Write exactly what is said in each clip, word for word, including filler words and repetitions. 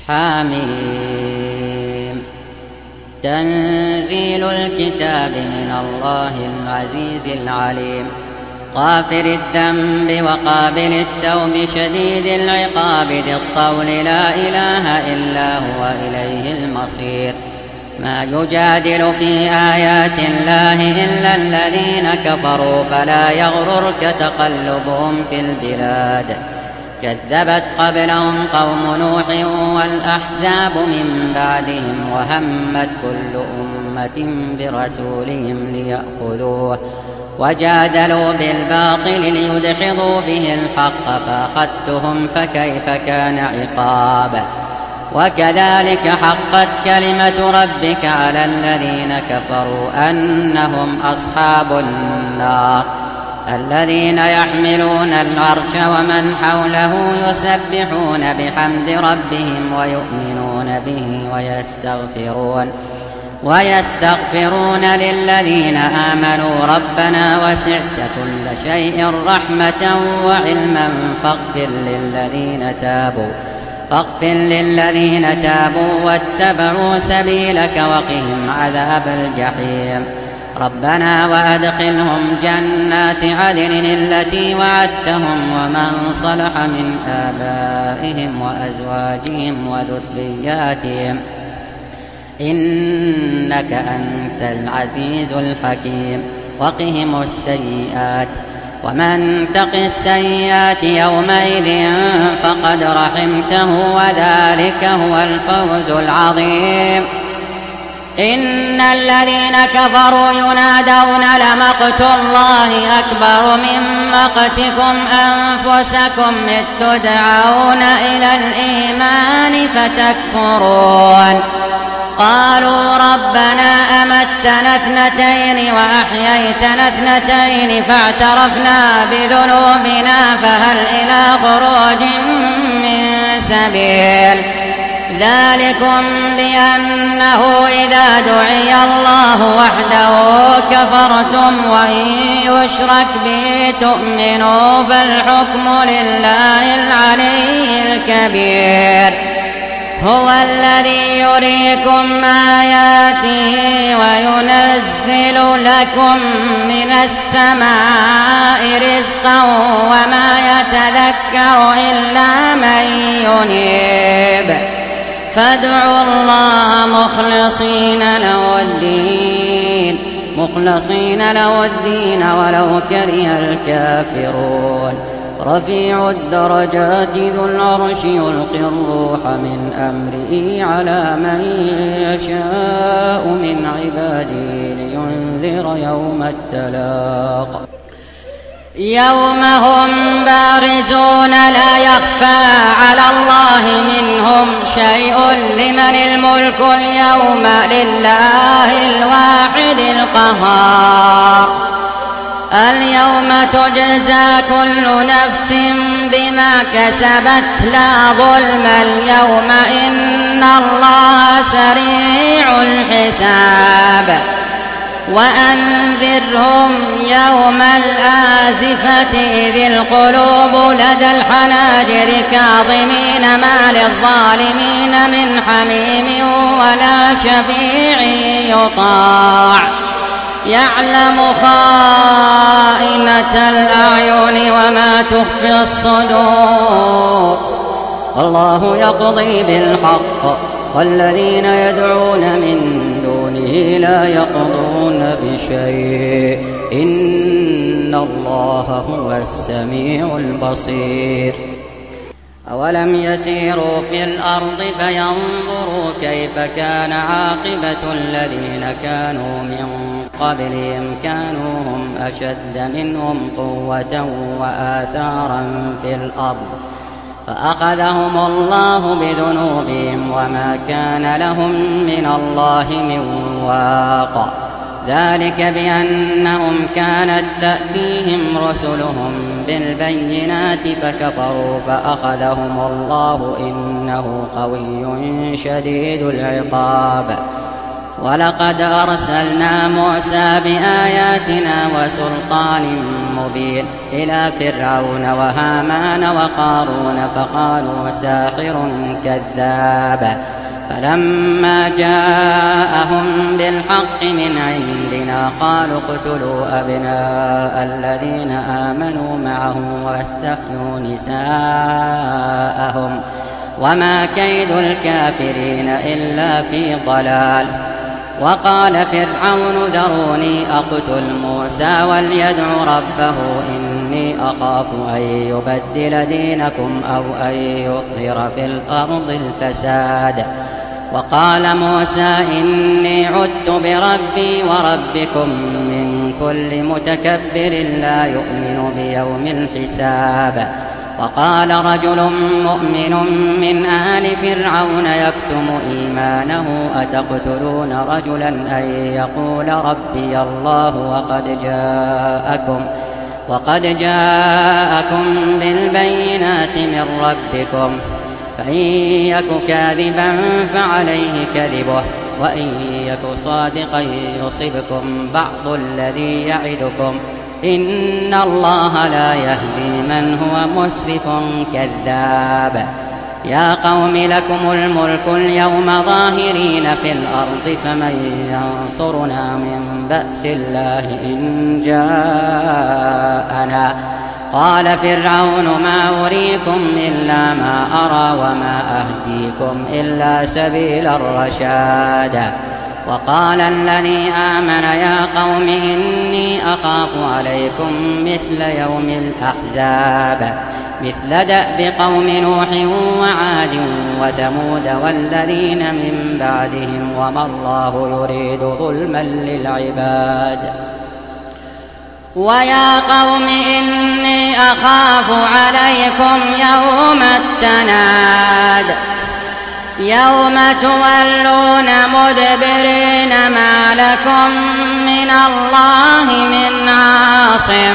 حميم. تنزيل الكتاب من الله العزيز العليم. غافر الذنب وقابل التوب شديد العقاب ذي الطول لا إله إلا هو إليه المصير. ما يجادل في آيات الله إلا الذين كفروا فلا يغررك تقلبهم في البلاد. كذبت قبلهم قوم نوح والأحزاب من بعدهم وهمت كل أمة برسولهم ليأخذوه وجادلوا بالباطل ليدحضوا به الحق فأخذتهم فكيف كان عقاب. وكذلك حقت كلمة ربك على الذين كفروا أنهم أصحاب النار. الذين يحملون العرش ومن حوله يسبحون بحمد ربهم ويؤمنون به ويستغفرون ويستغفرون للذين آمنوا ربنا وسعت كل شيء رحمة وعلما فاغفر للذين تابوا فاغفر للذين تابوا واتبعوا سبيلك وقهم عذاب الجحيم. ربنا وأدخلهم جنات عدن التي وعدتهم ومن صلح من آبائهم وأزواجهم وذرياتهم إنك أنت العزيز الحكيم. وقهم السيئات ومن تق السيئات يومئذ فقد رحمته وذلك هو الفوز العظيم. إن الذين كفروا ينادون لمقت الله أكبر من مقتكم أنفسكم إذ تدعون إلى الإيمان فتكفرون. قالوا ربنا أمتنا اثنتين وأحييتنا اثنتين فاعترفنا بذنوبنا فهل إلى خروج من سبيل. ذلكم بأنه إذا دعي الله وحده كفرتم وإن يشرك به تؤمنوا فالحكم لله العلي الكبير. هو الذي يريكم آياته وينزل لكم من السماء رزقا وما يتذكر إلا من ينيب. فادعوا الله مخلصين له الدين مخلصين له الدين ولو كره الكافرون. رفيع الدرجات ذو العرش يلقي الروح من أمره على من يشاء من عباده لينذر يوم التلاق. يوم هم بارزون لا يخفى على الله منهم شيء لمن الملك اليوم لله الواحد القهار. اليوم تجزى كل نفس بما كسبت لا ظلم اليوم إن الله سريع الحساب. وأنذرهم يوم الآزفة إذ القلوب لدى الحناجر كاظمين ما للظالمين من حميم ولا شفيع يطاع. يعلم خائنة الأعين وما تخفي الصدور. الله يقضي بالحق والذين يدعون من دونه لا يقضون بشيء إن الله هو السميع البصير. أولم يسيروا في الأرض فينظروا كيف كان عاقبة الذين كانوا من قبلهم كانوا هم أشد منهم قوة وآثارا في الأرض فأخذهم الله بذنوبهم وما كان لهم من الله من واق. ذلك بأنهم كانت تأتيهم رسلهم بالبينات فكفروا فأخذهم الله إنه قوي شديد العقاب. ولقد أرسلنا موسى بآياتنا وسلطان مبين إلى فرعون وهامان وقارون فقالوا ساحر كذاب فلما جاءهم بالحق من عندنا قالوا اقتلوا أبناء الذين آمنوا معه واستحيوا نساءهم وما كيد الكافرين إلا في ضلال. وقال فرعون ذروني أقتل موسى وليدع ربه إني أخاف أن يبدل دينكم أو أن يظهر في الأرض الفساد. وقال موسى إني عدت بربي وربكم من كل متكبر لا يؤمن بيوم الحساب. وقال رجل مؤمن من آل فرعون يكتم إيمانه أتقتلون رجلا أن يقول ربي الله وقد جاءكم وقد جاءكم بالبينات من ربكم فإن يك كاذبا فعليه كذبه وإن يك صادقا يصبكم بعض الذي يعدكم إن الله لا يهدي من هو مسرف كذاب. يا قوم لكم الملك اليوم ظاهرين في الأرض فمن ينصرنا من بأس الله إن جاءنا. قال فرعون ما أريكم إلا ما أرى وما أهديكم إلا سبيل الرشاد. وقال الذي آمن يا قوم إني أخاف عليكم مثل يوم الأحزاب مثل دأب قوم نوح وعاد وثمود والذين من بعدهم وما الله يريد ظلما للعباد. ويا قوم إني أخاف عليكم يوم التناد يوم تولون مدبرين ما لكم من الله من عاصم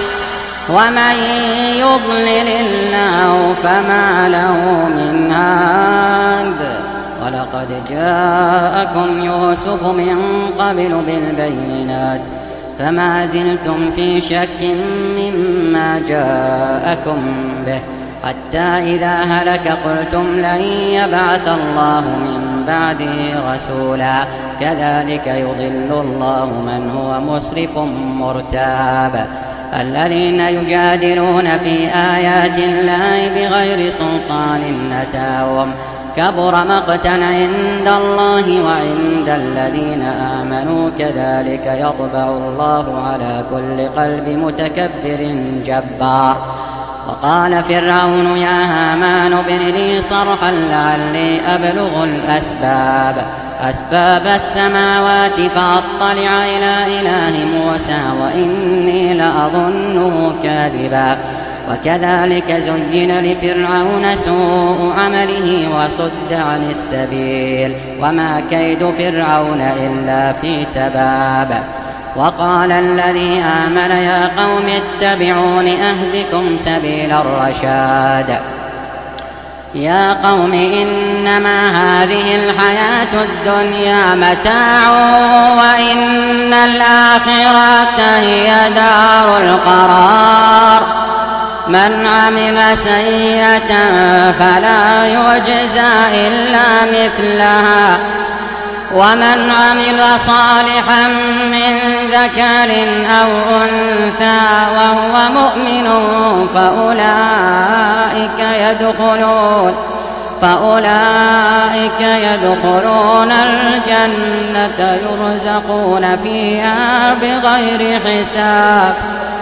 ومن يضلل الله فما له من هاد. ولقد جاءكم يوسف من قبل بالبينات فما زلتم في شك مما جاءكم به حتى إذا هلك قلتم لن يبعث الله من بعده رسولا كذلك يضل الله من هو مسرف مرتاب. الذين يجادلون في آيات الله بغير سلطان أتاهم كبر مقتا عند الله وعند الذين آمنوا كذلك يطبع الله على كل قلب متكبر جبار. وقال فرعون يا هامان ابن لي صرحا لعلي أبلغ الأسباب أسباب السماوات فأطلع إلى إله موسى وإني لأظنه كاذبا. وكذلك زين لفرعون سوء عمله وصد عن السبيل وما كيد فرعون إلا في تباب. وقال الذي آمن يا قوم اتبعون أهدكم سبيل الرشاد. يا قوم إنما هذه الحياة الدنيا متاع وإن الآخرة هي دار القرار. من عمل سيئة فلا يجزى إلا مثلها ومن عمل صالحا من ذكر أو أنثى وهو مؤمن فأولئك يدخلون فأولئك يدخلون الجنة يرزقون فيها بغير حساب.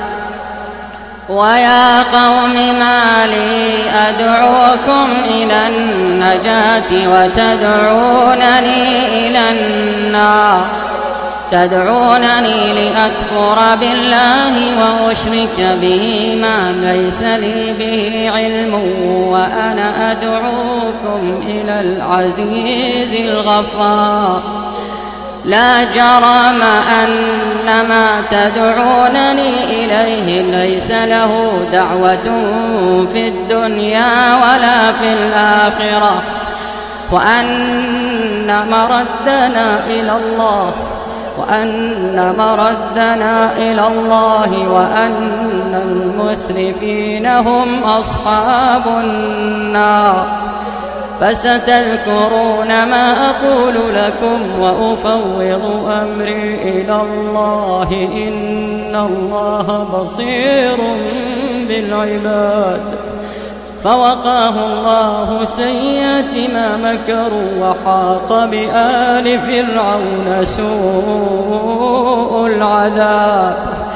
ويا قوم ما لي أدعوكم إلى النجاة وتدعونني إلى النار تدعونني لأكفر بالله وأشرك به ما ليس لي به علم وأنا أدعوكم إلى العزيز الغفار. لا جرم أن ما تدعونني إليه ليس له دعوة في الدنيا ولا في الآخرة وأن مردنا إلى الله وأن مردنا إلى الله وأن المسرفين هم أصحاب النار. فستذكرون ما أقول لكم وأفوض أمري إلى الله إن الله بصير بالعباد. فوقاه الله سيئات ما مكروا وحاق بآل فرعون سوء العذاب.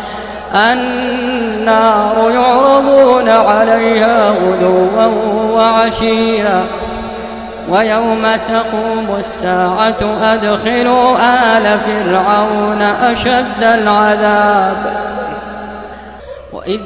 النار يعرضون عليها غدوا وعشيا ويوم تقوم الساعة أدخلوا آل فرعون أشد العذاب. وإذ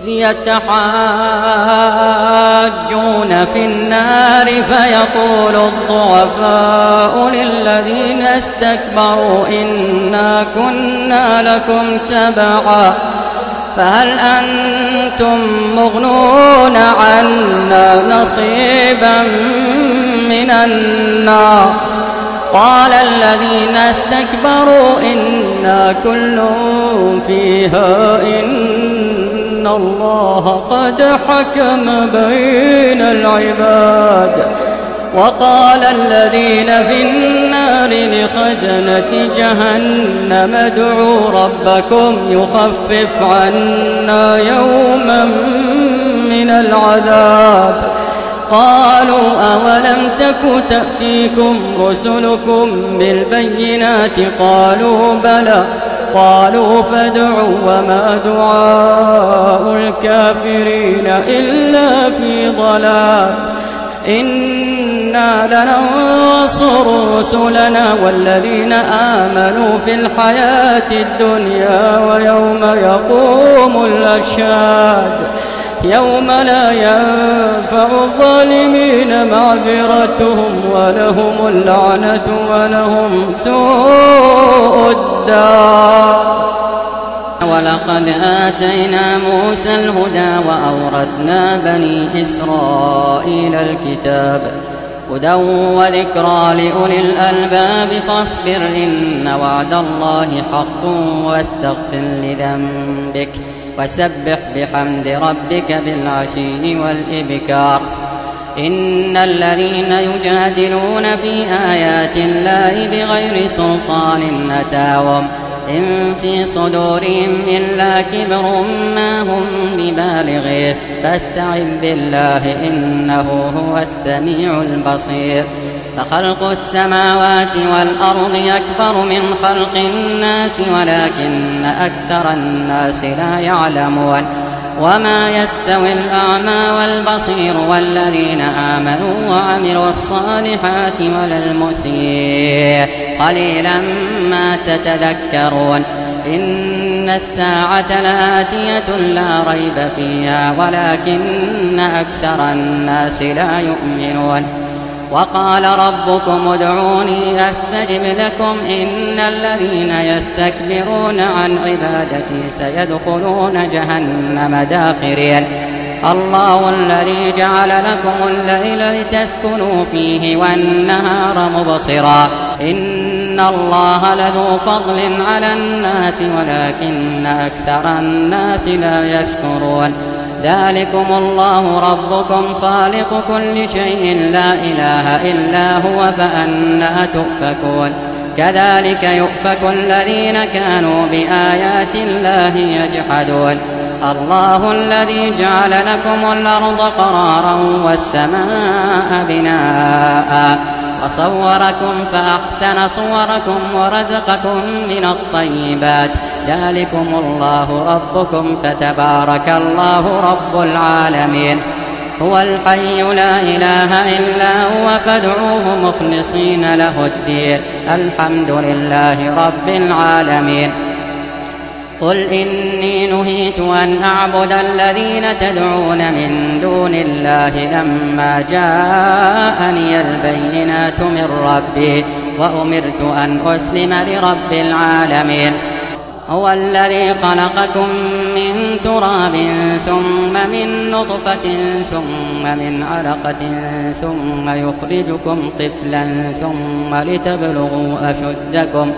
يتحاجون في النار فيقول الضعفاء للذين استكبروا إنا كنا لكم تبعا فهل أنتم مغنون عنا نصيبا من النار. قال الذين استكبروا إنا كل فيها إن الله قد حكم بين العباد. وقال الذين في النار لخزنة جهنم ادعوا ربكم يخفف عنا يوما من العذاب. قالوا أولم تك تأتيكم رسلكم بالبينات قالوا بلى قالوا فادعوا وما دعاء الكافرين إلا في ضلال. إنا لننصر رسلنا والذين آمنوا في الحياة الدنيا ويوم يقوم الأشهاد يوم لا ينفع الظالمين معذرتهم ولهم اللعنة ولهم سوء الدار. ولقد آتينا موسى الهدى وأورثنا بني إسرائيل الكتاب هدى وذكرى لأولي الألباب. فاصبر إن وعد الله حق واستغفر لذنبك وسبح بحمد ربك بالعشي والإبكار. إن الذين يجادلون في آيات الله بغير سلطان أتاهم إن في صدورهم إلا كبر ما هم ببالغيه فاستعذ بالله إنه هو السميع البصير. فخلق السماوات والأرض أكبر من خلق الناس ولكن أكثر الناس لا يعلمون. وما يستوي الأعمى والبصير والذين آمنوا وعملوا الصالحات ولا المسيء قليلا ما تتذكرون. إن الساعة لآتية لا ريب فيها ولكن أكثر الناس لا يؤمنون. وقال ربكم ادعوني أستجب لكم إن الذين يستكبرون عن عبادتي سيدخلون جهنم داخرين. الله الذي جعل لكم الليل لتسكنوا فيه والنهار مبصرا إن الله لذو فضل على الناس ولكن أكثر الناس لا يشكرون. ذلكم الله ربكم خالق كل شيء لا إله إلا هو فأنى تؤفكون. كذلك يؤفك الذين كانوا بآيات الله يجحدون. الله الذي جعل لكم الأرض قرارا والسماء بناء وصوركم فأحسن صوركم ورزقكم من الطيبات. ذلكم الله ربكم فتبارك الله رب العالمين. هو الحي لا إله إلا هو فادعوه مخلصين له الدين الحمد لله رب العالمين. قل إني نهيت أن أعبد الذين تدعون من دون الله لما جاءني البينات من ربي وأمرت أن أسلم لرب العالمين. هو الذي خلقكم من تراب ثم من نطفة ثم من علقة ثم يخرجكم طفلا ثم لتبلغوا أشدكم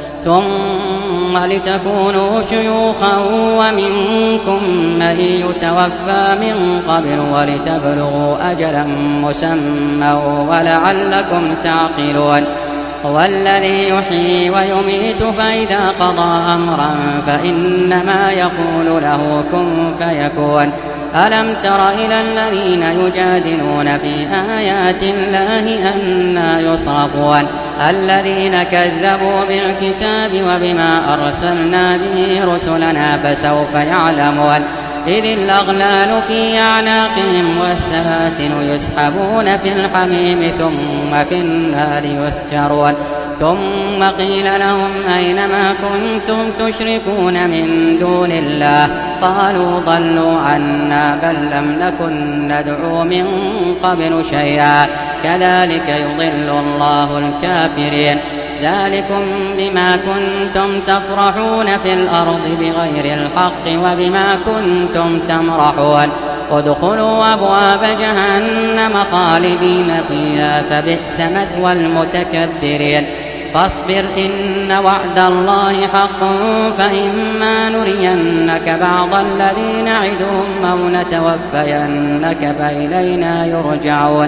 ثم لتكونوا شيوخا ومنكم من يتوفى من قبل ولتبلغوا أجلا مسمى ولعلكم تعقلون هو الذي يحيي ويميت فإذا قضى أمرا فإنما يقول له كن فيكون ألم تر إلى الذين يجادلون في آيات الله أنى يصرفون الذين كذبوا بالكتاب وبما أرسلنا به رسلنا فسوف يعلمون إذ الأغلال في أعناقهم والسلاسل يسحبون في الحميم ثم في النار يسجرون ثم قيل لهم أين ما كنتم تشركون من دون الله قالوا ضلوا عنا بل لم نكن ندعو من قبل شيئا كذلك يضل الله الكافرين ذلكم بما كنتم تفرحون في الأرض بغير الحق وبما كنتم تمرحون ادخلوا أبواب جهنم خالدين فيها فبئس مثوى المتكبرين فاصبر إن وعد الله حق فإما نرينك بعض الذي نعدهم أو نتوفينك فإلينا يرجعون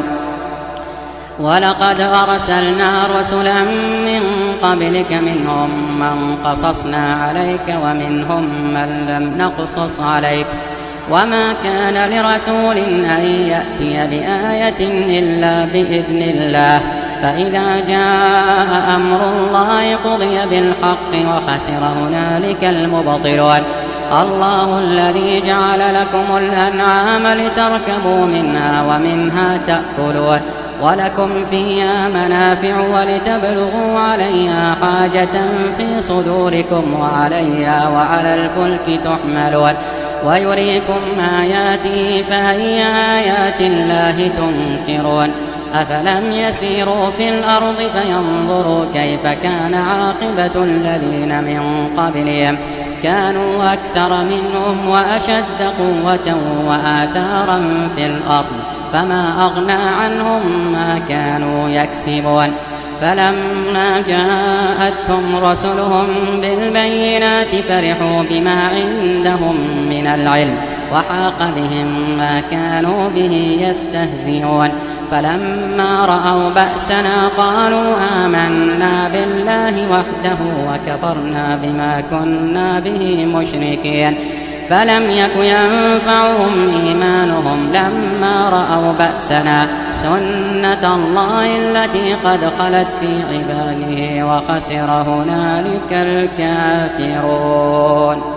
ولقد أرسلنا رسلا من قبلك منهم من قصصنا عليك ومنهم من لم نقصص عليك وما كان لرسول أن يأتي بآية إلا بإذن الله فإذا جاء أمر الله قضي بالحق وخسر هنالك المبطلون الله الذي جعل لكم الأنعام لتركبوا منها ومنها تأكلون ولكم فيها منافع ولتبلغوا عليها حاجة في صدوركم وعليها وعلى الفلك تحملون ويريكم آياته فأي آيات الله تنكرون أفلم يسيروا في الأرض فينظروا كيف كان عاقبة الذين من قبلهم كانوا أكثر منهم وأشد قوة وآثارا في الأرض فما أغنى عنهم ما كانوا يكسبون فلما جاءتهم رسلهم بالبينات فرحوا بما عندهم من العلم وحاق بهم ما كانوا به يستهزئون فلما رأوا بأسنا قالوا آمنا بالله وحده وكفرنا بما كنا به مشركين فلم يك ينفعهم إيمانهم لما رأوا بأسنا سنة الله التي قد خلت في عباده وخسر هنالك الكافرون.